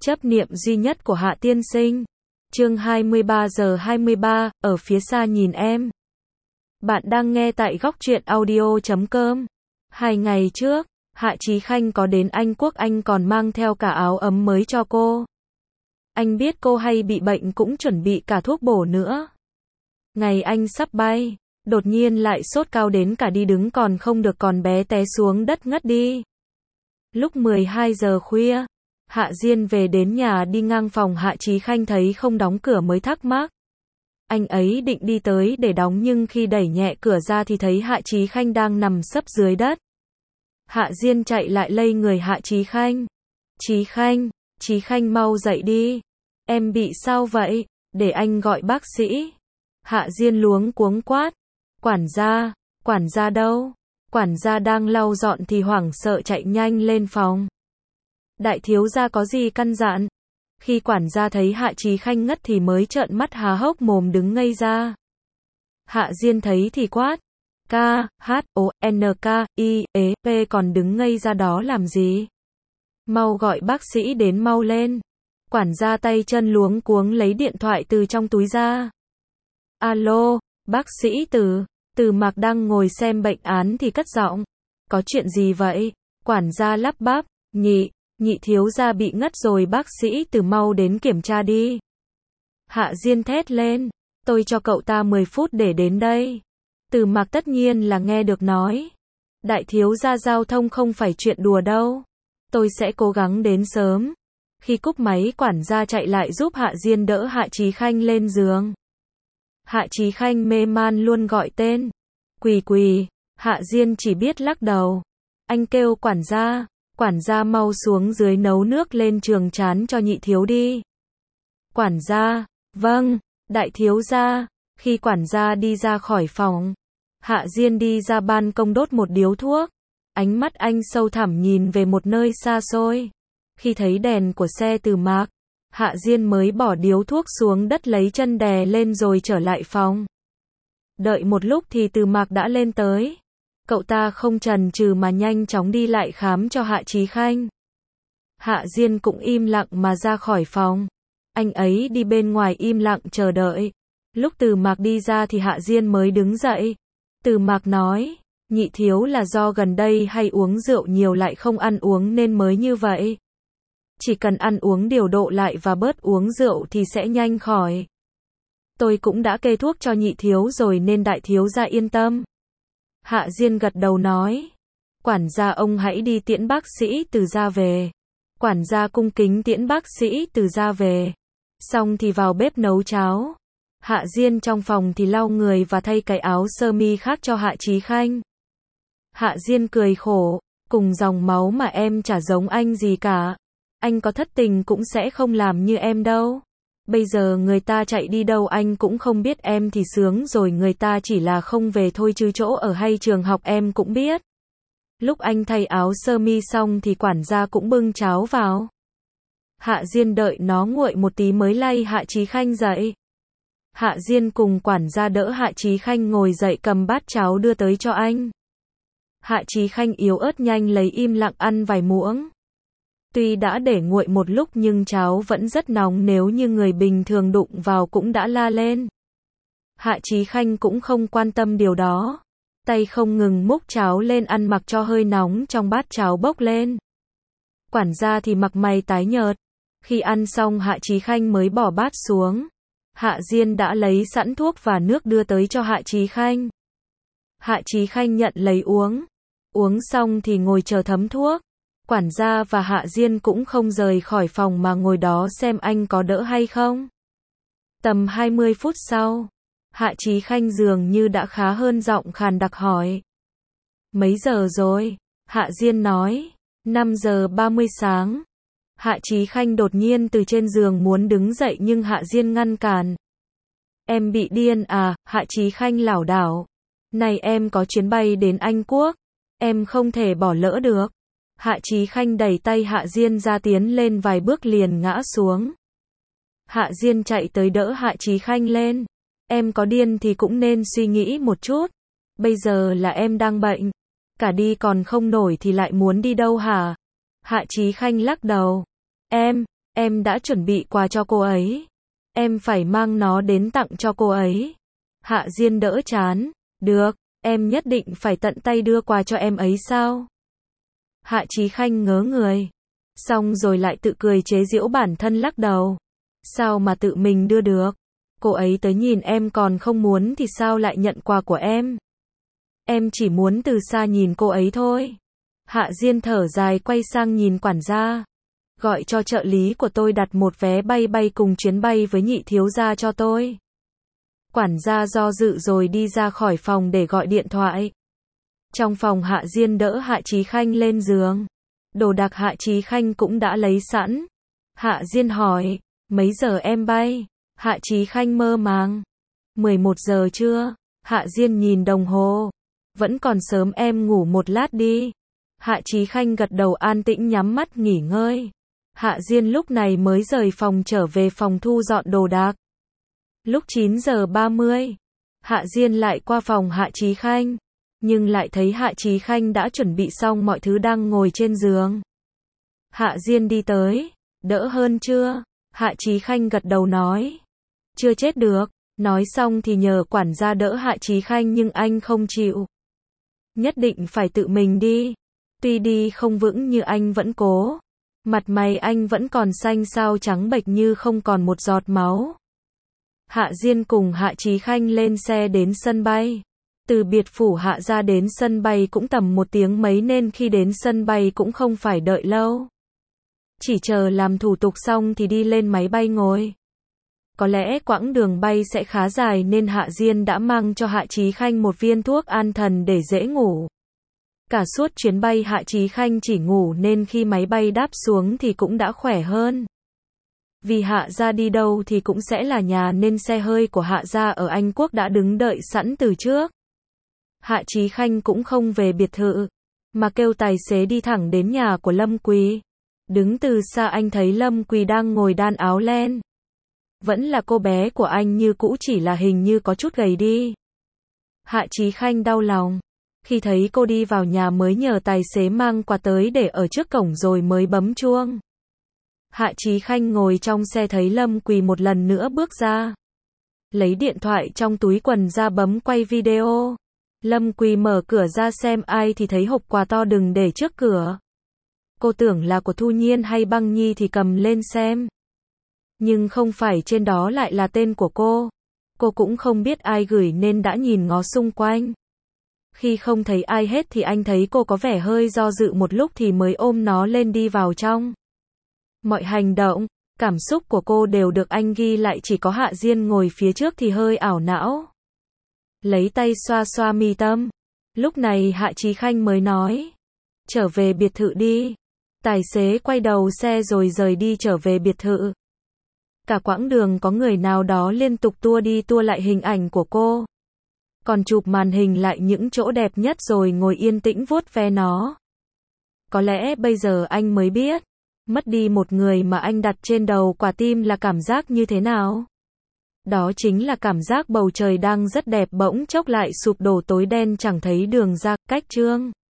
Chấp niệm duy nhất của Hạ tiên sinh. Chương 23 giờ 23, ở phía xa nhìn em. Bạn đang nghe tại góc truyện audio.com. 2 ngày trước, Hạ Chí Khanh có đến Anh Quốc, anh còn mang theo cả áo ấm mới cho cô. Anh biết cô hay bị bệnh cũng chuẩn bị cả thuốc bổ nữa. Ngày anh sắp bay, đột nhiên lại sốt cao đến cả đi đứng còn không được, còn bé té xuống đất ngất đi. Lúc 12 giờ khuya, Hạ Diên về đến nhà, đi ngang phòng Hạ Chí Khanh thấy không đóng cửa mới thắc mắc. Anh ấy định đi tới để đóng nhưng khi đẩy nhẹ cửa ra thì thấy Hạ Chí Khanh đang nằm sấp dưới đất. Hạ Diên chạy lại lay người Hạ Chí Khanh. Chí Khanh mau dậy đi. Em bị sao vậy? Để anh gọi bác sĩ. Hạ Diên luống cuống quát. Quản gia đâu? Quản gia đang lau dọn thì hoảng sợ chạy nhanh lên phòng. Đại thiếu gia có gì căn dặn? Khi quản gia thấy Hạ Chí Khanh ngất thì mới trợn mắt há hốc mồm đứng ngây ra. Hạ Diên thấy thì quát. K-H-O-N-K-I-E-P, còn đứng ngây ra đó làm gì? Mau gọi bác sĩ đến, mau lên. Quản gia tay chân luống cuống lấy điện thoại từ trong túi ra. Alo, bác sĩ Từ Mạc đang ngồi xem bệnh án thì cất giọng. Có chuyện gì vậy? Quản gia lắp bắp. Nhị thiếu gia bị ngất rồi, bác sĩ Từ mau đến kiểm tra đi. Hạ Diên thét lên. Tôi cho cậu ta 10 phút để đến đây. Từ Mạc tất nhiên là nghe được, nói. Đại thiếu gia, giao thông không phải chuyện đùa đâu. Tôi sẽ cố gắng đến sớm. Khi cúp máy, quản gia chạy lại giúp Hạ Diên đỡ Hạ Chí Khanh lên giường. Hạ Chí Khanh mê man luôn gọi tên. Quỳ. Hạ Diên chỉ biết lắc đầu. Anh kêu quản gia mau xuống dưới nấu nước lên trường chán cho nhị thiếu đi. Quản gia, vâng, đại thiếu gia. Khi quản gia đi ra khỏi phòng, Hạ Diên đi ra ban công đốt một điếu thuốc. Ánh mắt anh sâu thẳm nhìn về một nơi xa xôi. Khi thấy đèn của xe Từ Mạc, Hạ Diên mới bỏ điếu thuốc xuống đất, lấy chân đè lên rồi trở lại phòng. Đợi một lúc thì Từ Mạc đã lên tới. Cậu ta không chần chừ mà nhanh chóng đi lại khám cho Hạ Chí Khanh. Hạ Diên cũng im lặng mà ra khỏi phòng. Anh ấy đi bên ngoài im lặng chờ đợi. Lúc Từ Mạc đi ra thì Hạ Diên mới đứng dậy. Từ Mạc nói, nhị thiếu là do gần đây hay uống rượu nhiều lại không ăn uống nên mới như vậy. Chỉ cần ăn uống điều độ lại và bớt uống rượu thì sẽ nhanh khỏi. Tôi cũng đã kê thuốc cho nhị thiếu rồi nên đại thiếu gia yên tâm. Hạ Diên gật đầu nói. Quản gia, ông hãy đi tiễn bác sĩ Từ ra về. Quản gia cung kính tiễn bác sĩ Từ ra về. Xong thì vào bếp nấu cháo. Hạ Diên trong phòng thì lau người và thay cái áo sơ mi khác cho Hạ Chí Khanh. Hạ Diên cười khổ. Cùng dòng máu mà em chả giống anh gì cả. Anh có thất tình cũng sẽ không làm như em đâu. Bây giờ người ta chạy đi đâu anh cũng không biết, em thì sướng rồi, người ta chỉ là không về thôi chứ chỗ ở hay trường học em cũng biết. Lúc anh thay áo sơ mi xong thì quản gia cũng bưng cháo vào. Hạ Diên đợi nó nguội một tí mới lay Hạ Chí Khanh dậy. Hạ Diên cùng quản gia đỡ Hạ Chí Khanh ngồi dậy, cầm bát cháo đưa tới cho anh. Hạ Chí Khanh yếu ớt nhanh lấy, im lặng ăn vài muỗng. Tuy đã để nguội một lúc nhưng cháo vẫn rất nóng, nếu như người bình thường đụng vào cũng đã la lên. Hạ Chí Khanh cũng không quan tâm điều đó. Tay không ngừng múc cháo lên ăn, mặc cho hơi nóng trong bát cháo bốc lên. Quản gia thì mặt mày tái nhợt. Khi ăn xong Hạ Chí Khanh mới bỏ bát xuống. Hạ Diên đã lấy sẵn thuốc và nước đưa tới cho Hạ Chí Khanh. Hạ Chí Khanh nhận lấy uống. Uống xong thì ngồi chờ thấm thuốc. Quản gia và Hạ Diên cũng không rời khỏi phòng mà ngồi đó xem anh có đỡ hay không. Tầm 20 phút sau, Hạ Chí Khanh dường như đã khá hơn, giọng khàn đặc hỏi. Mấy giờ rồi? Hạ Diên nói, 5 giờ 30 sáng. Hạ Chí Khanh đột nhiên từ trên giường muốn đứng dậy nhưng Hạ Diên ngăn cản. Em bị điên à? Hạ Chí Khanh lảo đảo. Này, em có chuyến bay đến Anh Quốc. Em không thể bỏ lỡ được. Hạ Chí Khanh đẩy tay Hạ Diên ra, tiến lên vài bước liền ngã xuống. Hạ Diên chạy tới đỡ Hạ Chí Khanh lên. Em có điên thì cũng nên suy nghĩ một chút. Bây giờ là em đang bệnh. Cả đi còn không nổi thì lại muốn đi đâu hả? Hạ Chí Khanh lắc đầu. Em đã chuẩn bị quà cho cô ấy. Em phải mang nó đến tặng cho cô ấy. Hạ Diên đỡ chán. Được, em nhất định phải tận tay đưa quà cho em ấy sao? Hạ Chí Khanh ngớ người. Xong rồi lại tự cười chế giễu bản thân lắc đầu. Sao mà tự mình đưa được? Cô ấy tới nhìn em còn không muốn thì sao lại nhận quà của em? Em chỉ muốn từ xa nhìn cô ấy thôi. Hạ Diên thở dài quay sang nhìn quản gia. Gọi cho trợ lý của tôi đặt một vé bay cùng chuyến bay với nhị thiếu gia cho tôi. Quản gia do dự rồi đi ra khỏi phòng để gọi điện thoại. Trong phòng Hạ Diên đỡ Hạ Chí Khanh lên giường. Đồ đạc Hạ Chí Khanh cũng đã lấy sẵn. Hạ Diên hỏi, mấy giờ em bay? Hạ Chí Khanh mơ màng. 11 giờ trưa. Hạ Diên nhìn đồng hồ. Vẫn còn sớm, em ngủ một lát đi. Hạ Chí Khanh gật đầu an tĩnh nhắm mắt nghỉ ngơi. Hạ Diên lúc này mới rời phòng trở về phòng thu dọn đồ đạc. Lúc 9 giờ 30, Hạ Diên lại qua phòng Hạ Chí Khanh, nhưng lại thấy Hạ Chí Khanh đã chuẩn bị xong mọi thứ đang ngồi trên giường. Hạ Diên đi tới, đỡ hơn chưa? Hạ Chí Khanh gật đầu nói, chưa chết được. Nói xong thì nhờ quản gia đỡ Hạ Chí Khanh nhưng anh không chịu. Nhất định phải tự mình đi. Tuy đi không vững như anh vẫn cố. Mặt mày anh vẫn còn xanh xao trắng bệch như không còn một giọt máu. Hạ Diên cùng Hạ Chí Khanh lên xe đến sân bay. Từ biệt phủ Hạ ra đến sân bay cũng tầm 1 tiếng mấy nên khi đến sân bay cũng không phải đợi lâu. Chỉ chờ làm thủ tục xong thì đi lên máy bay ngồi. Có lẽ quãng đường bay sẽ khá dài nên Hạ Diên đã mang cho Hạ Chí Khanh một viên thuốc an thần để dễ ngủ. Cả suốt chuyến bay Hạ Chí Khanh chỉ ngủ nên khi máy bay đáp xuống thì cũng đã khỏe hơn. Vì Hạ gia đi đâu thì cũng sẽ là nhà nên xe hơi của Hạ gia ở Anh Quốc đã đứng đợi sẵn từ trước. Hạ Chí Khanh cũng không về biệt thự, mà kêu tài xế đi thẳng đến nhà của Lâm Quỳ. Đứng từ xa anh thấy Lâm Quỳ đang ngồi đan áo len. Vẫn là cô bé của anh như cũ, chỉ là hình như có chút gầy đi. Hạ Chí Khanh đau lòng. Khi thấy cô đi vào nhà mới nhờ tài xế mang quà tới để ở trước cổng rồi mới bấm chuông. Hạ Chí Khanh ngồi trong xe thấy Lâm Quỳ một lần nữa bước ra. Lấy điện thoại trong túi quần ra bấm quay video. Lâm Quỳ mở cửa ra xem ai thì thấy hộp quà to đừng để trước cửa. Cô tưởng là của Thu Nhiên hay Băng Nhi thì cầm lên xem. Nhưng không phải, trên đó lại là tên của cô. Cô cũng không biết ai gửi nên đã nhìn ngó xung quanh. Khi không thấy ai hết thì anh thấy cô có vẻ hơi do dự một lúc thì mới ôm nó lên đi vào trong. Mọi hành động, cảm xúc của cô đều được anh ghi lại, chỉ có Hạ Diên ngồi phía trước thì hơi ảo não. Lấy tay xoa xoa mi tâm. Lúc này Hạ Chí Khanh mới nói, trở về biệt thự đi. Tài xế quay đầu xe rồi rời đi trở về biệt thự. Cả quãng đường có người nào đó liên tục tua đi tua lại hình ảnh của cô. Còn chụp màn hình lại những chỗ đẹp nhất rồi ngồi yên tĩnh vuốt ve nó. Có lẽ bây giờ anh mới biết, mất đi một người mà anh đặt trên đầu quả tim là cảm giác như thế nào. Đó chính là cảm giác bầu trời đang rất đẹp bỗng chốc lại sụp đổ tối đen chẳng thấy đường ra, cách chương.